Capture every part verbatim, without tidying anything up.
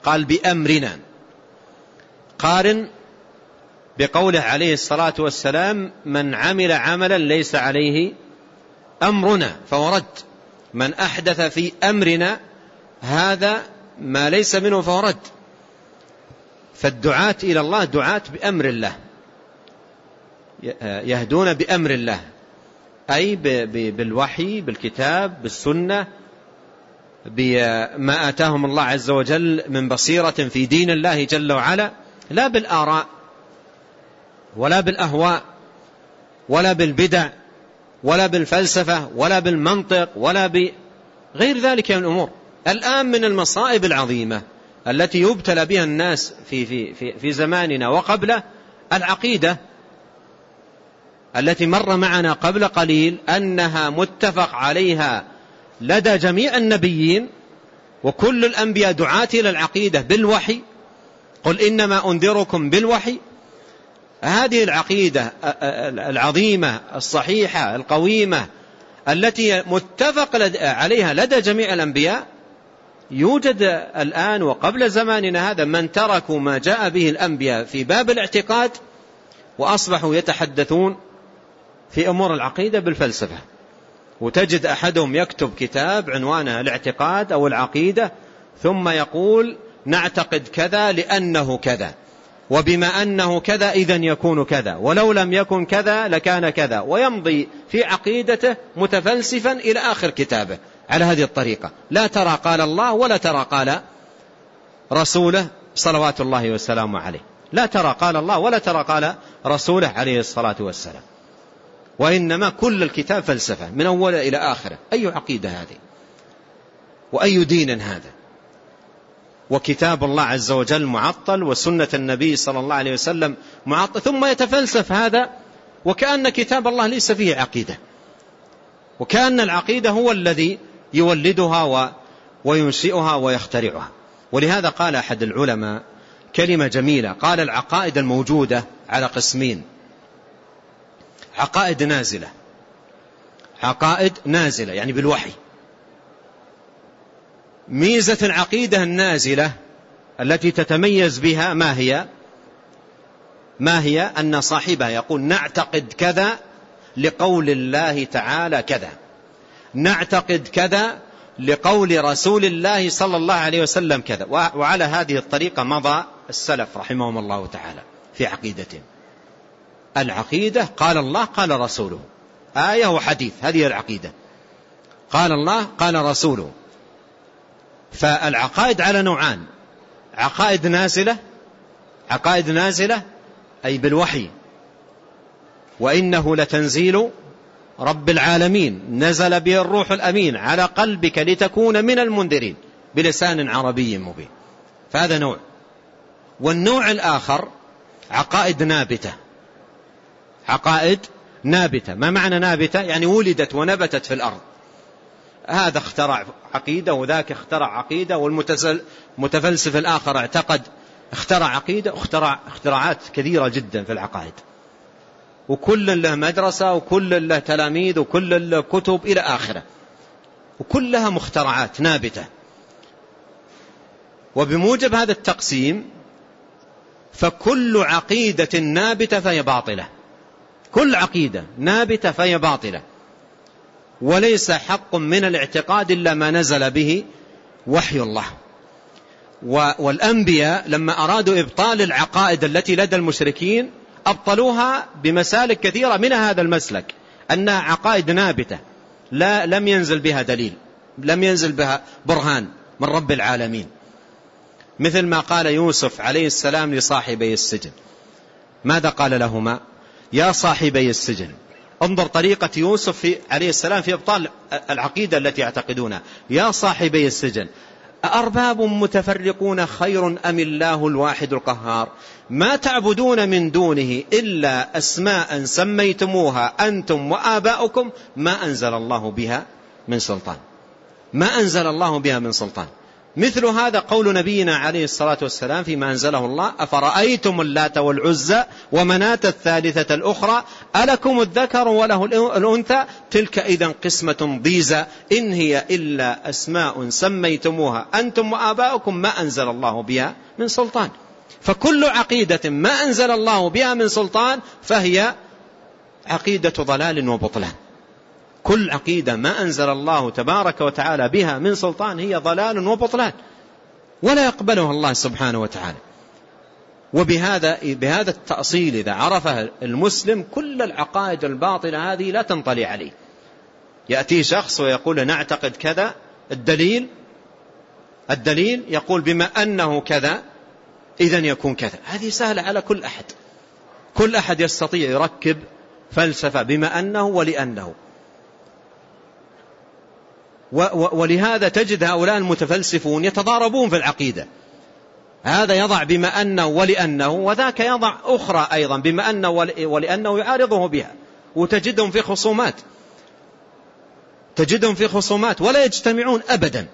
قال بأمرنا. قارن بقوله عليه الصلاة والسلام من عمل عملا ليس عليه أمرنا فورد. من أحدث في أمرنا هذا ما ليس منه فورد. فالدعاة إلى الله دعاة بأمر الله، يهدون بأمر الله، أي بالوحي بالكتاب بالسنة بما آتاهم الله عز وجل من بصيرة في دين الله جل وعلا، لا بالآراء ولا بالأهواء ولا بالبدع ولا بالفلسفة ولا بالمنطق ولا بغير ذلك من الأمور. الآن من المصائب العظيمة التي يبتلى بها الناس في, في, في, في زماننا وقبله العقيدة التي مر معنا قبل قليل أنها متفق عليها لدى جميع النبيين وكل الأنبياء دعاة إلى العقيدة بالوحي. قل إنما أنذركم بالوحي. هذه العقيدة العظيمة الصحيحة القويمة التي متفق عليها لدى جميع الأنبياء، يوجد الآن وقبل زماننا هذا من تركوا ما جاء به الأنبياء في باب الاعتقاد وأصبحوا يتحدثون في أمور العقيدة بالفلسفة. وتجد أحدهم يكتب كتاب عنوانه الاعتقاد أو العقيدة ثم يقول نعتقد كذا لأنه كذا، وبما أنه كذا إذن يكون كذا، ولو لم يكن كذا لكان كذا، ويمضي في عقيدته متفلسفا إلى آخر كتابه على هذه الطريقة. لا ترى قال الله ولا ترى قال رسوله صلوات الله وسلامه عليه، لا ترى قال الله ولا ترى قال رسوله عليه الصلاة والسلام، وإنما كل الكتاب فلسفة من أوله إلى آخره. أي عقيدة هذه وأي دين هذا؟ وكتاب الله عز وجل معطل وسنة النبي صلى الله عليه وسلم معطل، ثم يتفلسف هذا وكأن كتاب الله ليس فيه عقيدة، وكأن العقيدة هو الذي يولدها وينشئها ويخترعها. ولهذا قال أحد العلماء كلمة جميلة، قال العقائد الموجودة على قسمين: عقائد نازلة، عقائد نازلة يعني بالوحي. ميزة العقيدة النازلة التي تتميز بها ما هي؟ ما هي؟ أن صاحبها يقول نعتقد كذا لقول الله تعالى كذا، نعتقد كذا لقول رسول الله صلى الله عليه وسلم كذا. وعلى هذه الطريقة مضى السلف رحمهم الله تعالى في عقيدتهم. العقيدة قال الله قال رسوله، آية وحديث، هذه العقيدة. قال الله قال رسوله. فالعقائد على نوعان: عقائد نازلة، عقائد نازلة أي بالوحي، وإنه لتنزيل رب العالمين نزل به الروح الأمين على قلبك لتكون من المنذرين بلسان عربي مبين. فهذا نوع. والنوع الآخر عقائد نابتة، عقائد نابتة. ما معنى نابتة؟ يعني ولدت ونبتت في الأرض. هذا اخترع عقيدة وذاك اخترع عقيدة، والمتفلسف الآخر اعتقد اخترع عقيدة، اخترع اختراعات كثيرة جدا في العقائد، وكل له مدرسة وكل له تلاميذ وكل له كتب إلى آخره، وكلها مخترعات نابتة. وبموجب هذا التقسيم فكل عقيدة نابتة فهي باطلة، كل عقيدة نابتة فهي باطلة، وليس حق من الاعتقاد إلا ما نزل به وحي الله. والأنبياء لما أرادوا إبطال العقائد التي لدى المشركين أبطلوها بمسالك كثيرة، من هذا المسلك أنها عقائد نابتة لا لم ينزل بها دليل، لم ينزل بها برهان من رب العالمين. مثل ما قال يوسف عليه السلام لصاحبي السجن، ماذا قال لهما؟ يا صاحبي السجن. انظر طريقة يوسف في عليه السلام في إبطال العقيدة التي يعتقدونها. يا صاحبي السجن أأرباب متفرقون خير أم الله الواحد القهار ما تعبدون من دونه إلا أسماء سميتموها أنتم وآباؤكم ما أنزل الله بها من سلطان، ما أنزل الله بها من سلطان. مثل هذا قول نبينا عليه الصلاة والسلام فيما أنزله الله: أفرأيتم اللات والعزى ومناة الثالثة الأخرى ألكم الذكر وله الأنثى تلك إذا قسمة ضيزى إن هي إلا أسماء سميتموها أنتم وآباؤكم ما أنزل الله بها من سلطان. فكل عقيدة ما أنزل الله بها من سلطان فهي عقيدة ضلال وبطلان. كل عقيدة ما أنزل الله تبارك وتعالى بها من سلطان هي ضلال وبطلان ولا يقبلها الله سبحانه وتعالى. وبهذا بهذا التأصيل إذا عرفه المسلم كل العقائد الباطلة هذه لا تنطلي عليه. يأتي شخص ويقول نعتقد كذا، الدليل الدليل يقول بما أنه كذا إذن يكون كذا. هذه سهلة على كل أحد، كل أحد يستطيع يركب فلسفة بما أنه ولأنه. ولهذا تجد هؤلاء المتفلسفون يتضاربون في العقيدة، هذا يضع بما أنه ولأنه وذاك يضع أخرى أيضا بما أنه ولأنه يعارضه بها، وتجدهم في خصومات تجدهم في خصومات ولا يجتمعون أبدا.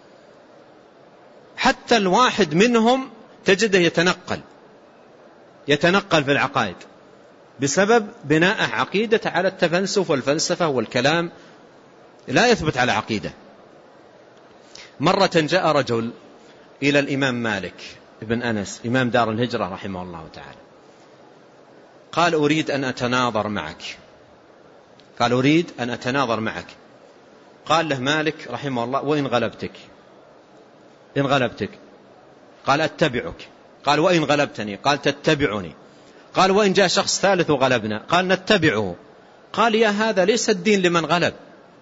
حتى الواحد منهم تجده يتنقل يتنقل في العقائد بسبب بناء عقيدة على التفلسف والفلسفة والكلام، لا يثبت على عقيدة. مرة جاء رجل إلى الإمام مالك ابن أنس إمام دار الهجرة رحمه الله تعالى، قال أريد أن أتناظر معك قال أريد أن أتناظر معك قال له مالك رحمه الله: وإن غلبتك إن غلبتك قال أتبعك. قال: وإن غلبتني؟ قال: تتبعني. قال: وإن جاء شخص ثالث وغلبنا؟ قال: نتبعه. قال: يا هذا ليس الدين لمن غلب،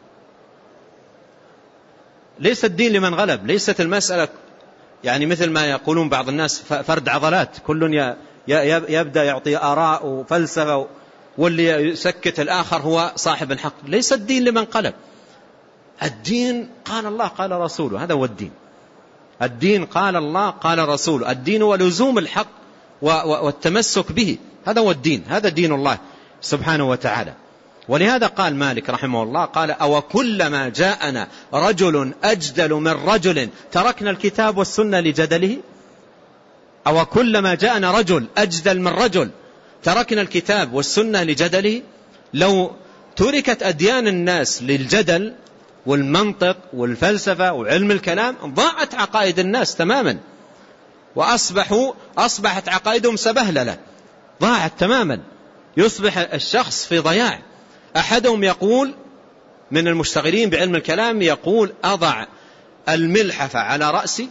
ليس الدين لمن غلب، ليست المسألة يعني مثل ما يقولون بعض الناس فرد عضلات، كل يبدأ يعطي آراء وفلسفة واللي يسكت الآخر هو صاحب الحق. ليس الدين لمن قلب، الدين قال الله قال رسوله، هذا هو الدين. الدين قال الله قال رسوله، الدين ولزوم الحق والتمسك به، هذا هو الدين، هذا دين الله سبحانه وتعالى. ولهذا قال مالك رحمه الله قال: أو كلما جاءنا رجل أجدل من رجل تركنا الكتاب والسنة لجدله؟ أو كلما جاءنا رجل أجدل من رجل تركنا الكتاب والسنة لجدله؟ لو تركت أديان الناس للجدل والمنطق والفلسفة وعلم الكلام ضاعت عقائد الناس تماما، وأصبحوا أصبحت عقائدهم سبهللة، ضاعت تماما، يصبح الشخص في ضياع. أحدهم يقول من المشتغلين بعلم الكلام يقول: أضع الملحفة على رأسي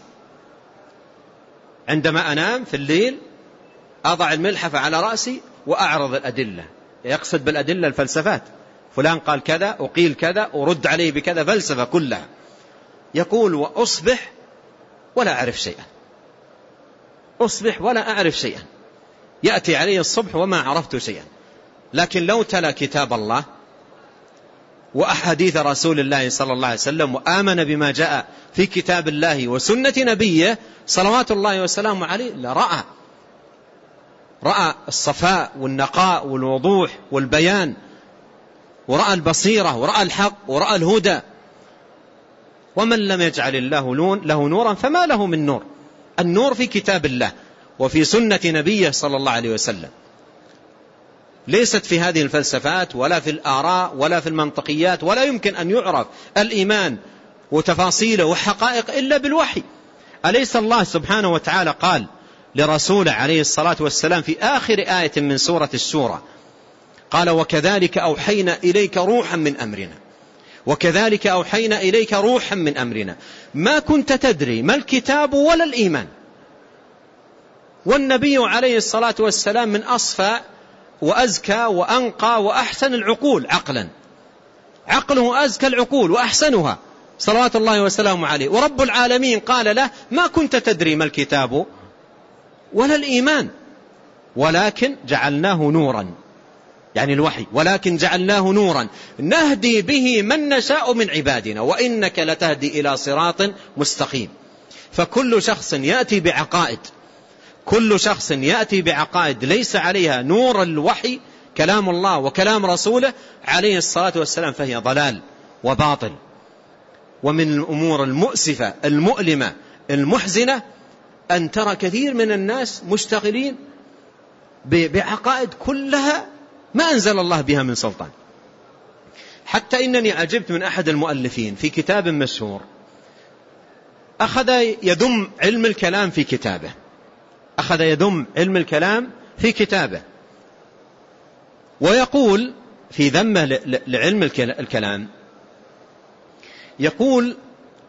عندما أنام في الليل، أضع الملحفة على رأسي وأعرض الأدلة، يقصد بالأدلة الفلسفات، فلان قال كذا وقيل كذا ورد عليه بكذا، فلسفة كلها. يقول: وأصبح ولا أعرف شيئا، أصبح ولا أعرف شيئا، يأتي عليه الصبح وما عرفت شيئا. لكن لو تلا كتاب الله وأحاديث رسول الله صلى الله عليه وسلم وآمن بما جاء في كتاب الله وسنة نبيه صلوات الله وسلامه عليه لرأى رأى الصفاء والنقاء والوضوح والبيان، ورأى البصيرة ورأى الحق ورأى الهدى. ومن لم يجعل الله له نورا فما له من نور. النور في كتاب الله وفي سنة نبيه صلى الله عليه وسلم، ليست في هذه الفلسفات ولا في الآراء ولا في المنطقيات. ولا يمكن أن يعرف الإيمان وتفاصيله وحقائق إلا بالوحي. أليس الله سبحانه وتعالى قال لرسوله عليه الصلاة والسلام في آخر آية من سورة الشورى قال: وكذلك أوحينا إليك روحا من أمرنا وكذلك أوحينا إليك روحا من أمرنا ما كنت تدري ما الكتاب ولا الإيمان. والنبي عليه الصلاة والسلام من أصفى وأزكى وأنقى وأحسن العقول عقلا، عقله أزكى العقول وأحسنها صلوات الله وسلامه عليه. ورب العالمين قال له: ما كنت تدري ما الكتاب ولا الإيمان ولكن جعلناه نورا، يعني الوحي، ولكن جعلناه نورا نهدي به من نشاء من عبادنا وإنك لتهدي إلى صراط مستقيم. فكل شخص يأتي بعقائد كل شخص يأتي بعقائد ليس عليها نور الوحي كلام الله وكلام رسوله عليه الصلاة والسلام فهي ضلال وباطل. ومن الأمور المؤسفة المؤلمة المحزنة أن ترى كثير من الناس مشتغلين بعقائد كلها ما أنزل الله بها من سلطان. حتى إنني عجبت من أحد المؤلفين في كتاب مشهور أخذ يذم علم الكلام في كتابه أخذ يذم علم الكلام في كتابه ويقول في ذمه لعلم الكلام، يقول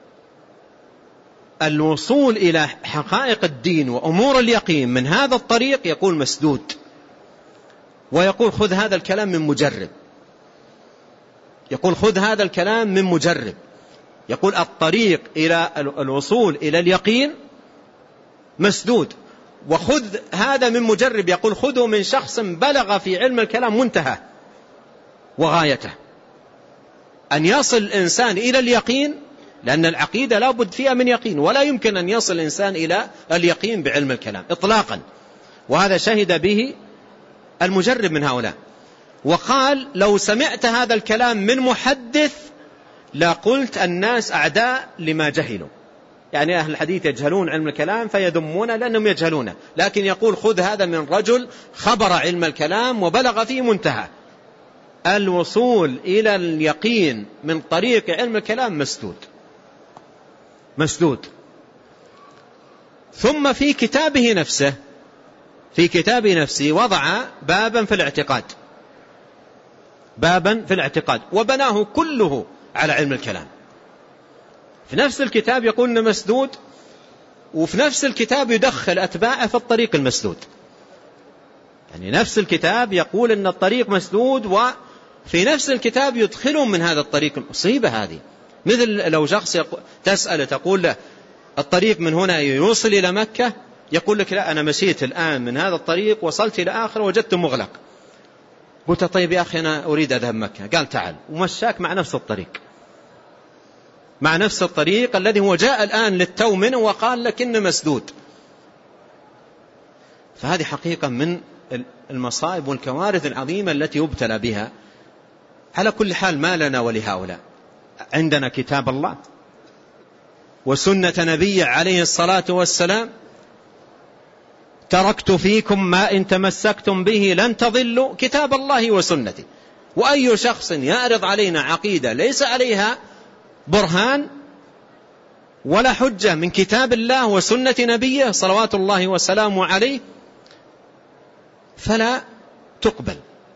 الوصول إلى حقائق الدين وأمور اليقين من هذا الطريق يقول مسدود، ويقول خذ هذا الكلام من مجرب يقول خذ هذا الكلام من مجرب يقول الطريق إلى الوصول إلى اليقين مسدود، وخذ هذا من مجرب يقول خذه من شخص بلغ في علم الكلام منتهى وغايته أن يصل الإنسان إلى اليقين، لأن العقيدة لا بد فيها من يقين، ولا يمكن أن يصل الإنسان إلى اليقين بعلم الكلام إطلاقا، وهذا شهد به المجرب من هؤلاء. وقال لو سمعت هذا الكلام من محدث لا قلت الناس أعداء لما جهلوا، يعني أهل الحديث يجهلون علم الكلام فيذمونه لأنهم يجهلونه، لكن يقول خذ هذا من رجل خبر علم الكلام وبلغ فيه منتهى. الوصول إلى اليقين من طريق علم الكلام مسدود مسدود. ثم في كتابه نفسه في كتابه نفسه وضع بابا في الاعتقاد بابا في الاعتقاد وبناه كله على علم الكلام. في نفس الكتاب يقول إنه مسدود، وفي نفس الكتاب يدخل أتباعه في الطريق المسدود، يعني نفس الكتاب يقول إن الطريق مسدود وفي نفس الكتاب يدخلهم من هذا الطريق. المصيبة هذه، مثل لو شخص تسأل تقول له الطريق من هنا يوصل إلى مكة، يقول لك لا أنا مشيت الآن من هذا الطريق وصلت إلى آخر وجدته مغلق. قلت طيب يا أخي أنا أريد أذهب مكة، قال تعال، ومشاك مع نفس الطريق مع نفس الطريق الذي هو جاء الآن للتو منه وقال لك إنه مسدود. فهذه حقيقة من المصائب والكوارث العظيمة التي يبتلى بها. على كل حال ما لنا ولهؤلاء، عندنا كتاب الله وسنة نبي عليه الصلاة والسلام، تركت فيكم ما إن تمسكتم به لن تضلوا كتاب الله وسنتي. وأي شخص يعرض علينا عقيدة ليس عليها برهان ولا حجة من كتاب الله وسنة نبيه صلوات الله وسلامه عليه فلا تقبل،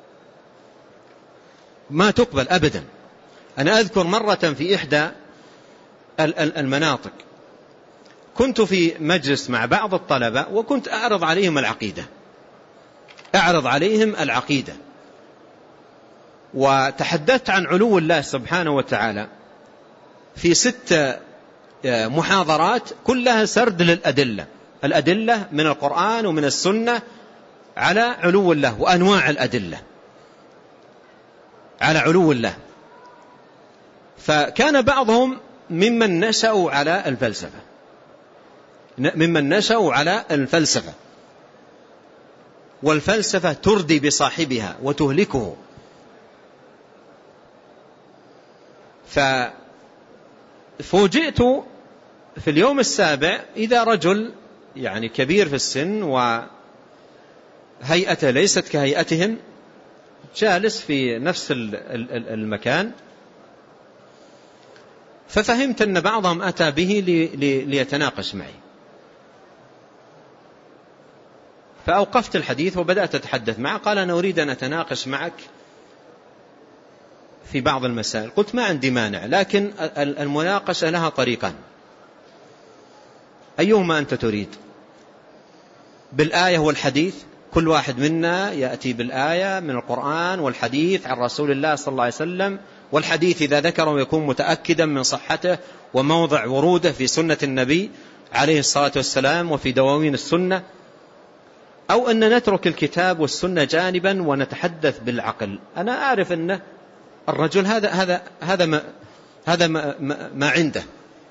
ما تقبل أبدا. أنا أذكر مرة في إحدى المناطق كنت في مجلس مع بعض الطلبة وكنت أعرض عليهم العقيدة أعرض عليهم العقيدة وتحدثت عن علو الله سبحانه وتعالى في ست محاضرات كلها سرد للأدلة الأدلة من القرآن ومن السنة على علو الله وأنواع الأدلة على علو الله. فكان بعضهم ممن نشأوا على الفلسفة ممن نشأوا على الفلسفة والفلسفة تردي بصاحبها وتهلكه. ففوجئت في اليوم السابع إذا رجل يعني كبير في السن وهيئته ليست كهيئتهم جالس في نفس المكان، ففهمت أن بعضهم أتى به ليتناقش معي، فأوقفت الحديث وبدأت أتحدث معه. قال أنا أريد أن أتناقش معك في بعض المسائل. قلت ما عندي مانع، لكن المناقشة لها طريقان، أيهما أنت تريد؟ بالآية والحديث، كل واحد منا يأتي بالآية من القرآن والحديث عن رسول الله صلى الله عليه وسلم، والحديث إذا ذكره يكون متأكدا من صحته وموضع وروده في سنة النبي عليه الصلاة والسلام وفي دواوين السنة، أو أن نترك الكتاب والسنة جانبا ونتحدث بالعقل. أنا أعرف أن الرجل هذا هذا هذا ما هذا ما, ما عنده.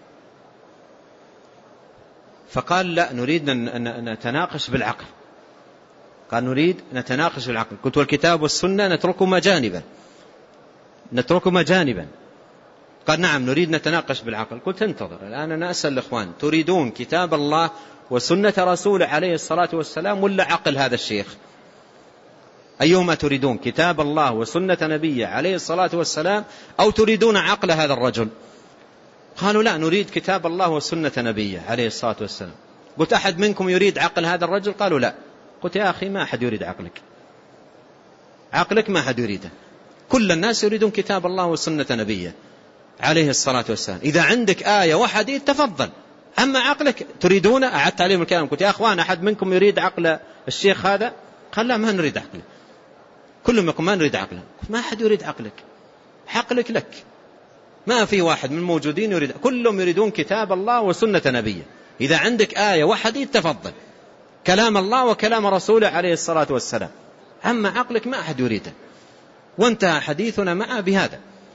فقال لا، نريد أن نتناقش بالعقل. قال نريد نتناقش بالعقل. قلت والكتاب والسنة نتركهما جانبا نتركهما جانبا قال نعم نريد نتناقش بالعقل. قلت انتظر الآن أنا أسأل الإخوان، تريدون كتاب الله وسنة رسوله عليه الصلاة والسلام ولا عقل هذا الشيخ؟ أيهما تريدون، كتاب الله وسنة نبيه عليه الصلاة والسلام أو تريدون عقل هذا الرجل؟ قالوا لا نريد كتاب الله وسنة نبيه عليه الصلاة والسلام. قلت أحد منكم يريد عقل هذا الرجل؟ قالوا لا. قلت يا أخي ما أحد يريد عقلك، عقلك ما أحد يريده، كل الناس يريدون كتاب الله وسنة نبيه عليه الصلاة والسلام. إذا عندك آية وحديث تفضل، أما عقلك تريدون، أعدت عليهم الكلام. قلت يا أخوان أحد منكم يريد عقل الشيخ هذا؟ قال لا ما نريد عقله، كلهم يقول ما نريد عقله. ما أحد يريد عقلك، عقلك لك، ما في واحد من الموجودين يريد، كلهم يريدون كتاب الله وسنة نبيه. إذا عندك آية وحديث تفضل، كلام الله وكلام رسوله عليه الصلاة والسلام، أما عقلك ما أحد يريده. وانتهى حديثنا معه بهذا.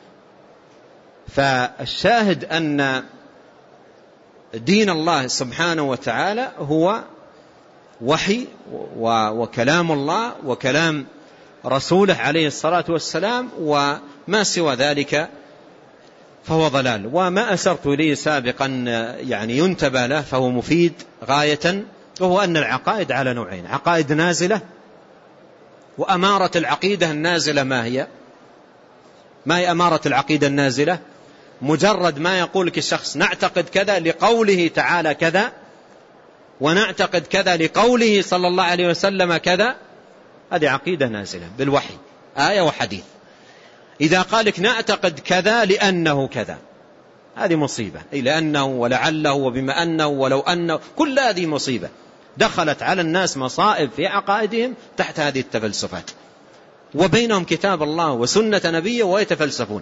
فالشاهد أن دين الله سبحانه وتعالى هو وحي وكلام الله وكلام رسوله عليه الصلاة والسلام، وما سوى ذلك فهو ضلال. وما أسرت إليه سابقا يعني ينتبه له فهو مفيد غاية، وهو أن العقائد على نوعين: عقائد نازلة، وأمارة العقيدة النازلة ما هي؟ ما هي أمارة العقيدة النازلة؟ مجرد ما يقول لك الشخص نعتقد كذا لقوله تعالى كذا، ونعتقد كذا لقوله صلى الله عليه وسلم كذا، هذه عقيدة نازلة بالوحي، آية وحديث. إذا قال لك نعتقد كذا لأنه كذا، هذه مصيبة، لأنه ولعله وبما أنه ولو أنه، كل هذه مصيبة دخلت على الناس مصائب في عقائدهم تحت هذه التفلسفات، وبينهم كتاب الله وسنة نبيه ويتفلسفون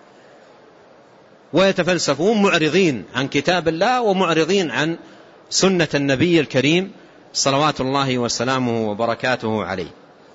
ويتفلسفون معرضين عن كتاب الله ومعرضين عن سنة النبي الكريم صلوات الله وسلامه وبركاته عليه.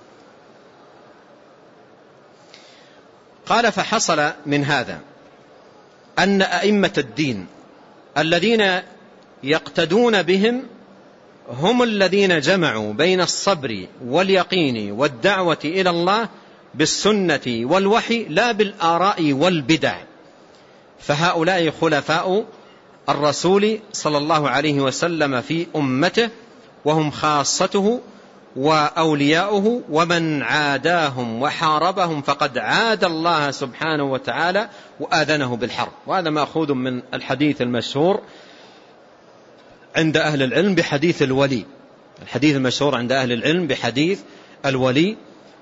قال فحصل من هذا أن أئمة الدين الذين يقتدون بهم هم الذين جمعوا بين الصبر واليقين والدعوة إلى الله بالسنة والوحي لا بالآراء والبدع، فهؤلاء خلفاء الرسول صلى الله عليه وسلم في أمته، وهم خاصته وأولياؤه، ومن عاداهم وحاربهم فقد عاد الله سبحانه وتعالى وآذنه بالحرب. وهذا مأخوذ من الحديث المشهور عند أهل العلم بحديث الولي، الحديث المشهور عند أهل العلم بحديث الولي،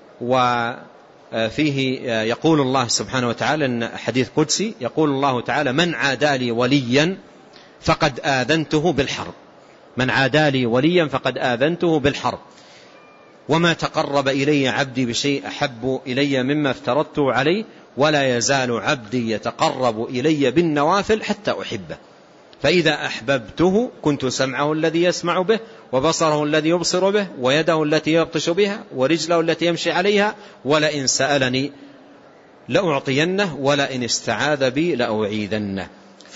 وفيه يقول الله سبحانه وتعالى إن حديث قدسي، يقول الله تعالى من عادى لي وليا فقد آذنته بالحرب، من عادى لي وليا فقد آذنته بالحرب، وما تقرب إلي عبدي بشيء أحب إلي مما افترضته عليه، ولا يزال عبدي يتقرب إلي بالنوافل حتى أحبه، فإذا أحببته كنت سمعه الذي يسمع به، وبصره الذي يبصر به، ويده التي يبطش بها، ورجله التي يمشي عليها، ولئن سألني لأعطينه، ولئن استعاذ بي لأعيذنه.